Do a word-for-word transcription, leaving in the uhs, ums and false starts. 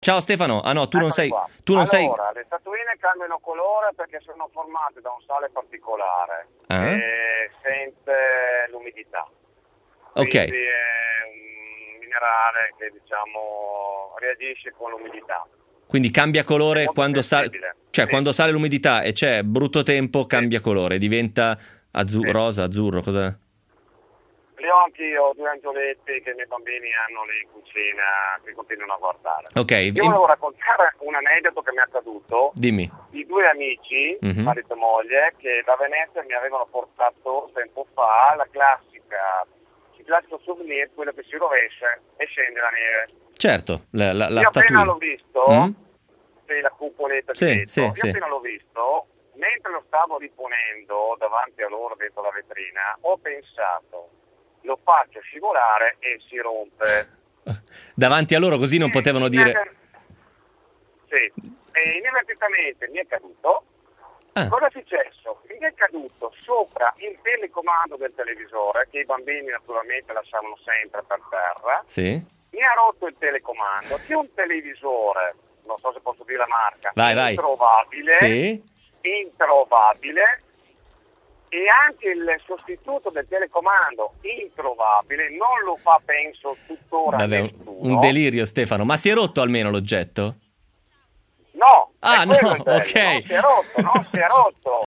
Ciao Stefano, ah no, tu non Eccomi sei, qua. tu non sei... Allora, le statuine cambiano colore perché sono formate da un sale particolare Ah? che sente l'umidità. Ok, Quindi è un minerale che diciamo reagisce con l'umidità. quindi cambia È colore molto quando sale, sensibile. cioè Sì, quando sale l'umidità e c'è brutto tempo, sì, cambia colore, diventa azzu- sì. rosa, azzurro, cosa... Li ho anch'io, due angioletti che i miei bambini hanno lì in cucina, che continuano a guardare. Ok, Io in- volevo raccontare un aneddoto che mi è accaduto dimmi. di due amici, Mhm. marito e moglie, che da Venezia mi avevano portato tempo fa la classica, il classico souvenir, quello che si rovescia e scende la neve. Certo, la, la, la Io appena statuina. l'ho visto, Mm? sì, la cupoletta di Sì, vetro, sì, io sì. appena l'ho visto, mentre lo stavo riponendo davanti a loro dentro la vetrina, ho pensato, lo faccio scivolare e si rompe. Davanti a loro così non E potevano dire... inadver- Sì, e inavvertitamente mi è caduto. Ah, Cosa è successo? Mi è caduto sopra il telecomando del televisore, che i bambini naturalmente lasciavano sempre per terra. sì? Mi ha rotto il telecomando, che è un televisore, non so se posso dire la marca, Vai, vai. introvabile, Sì? introvabile, e anche il sostituto del telecomando introvabile, non lo fa penso tuttora Vabbè, un, nessuno. un delirio Stefano, ma si è rotto almeno l'oggetto? No, Ah, è quello no, il bello, ok. non si è rotto, non si è rotto.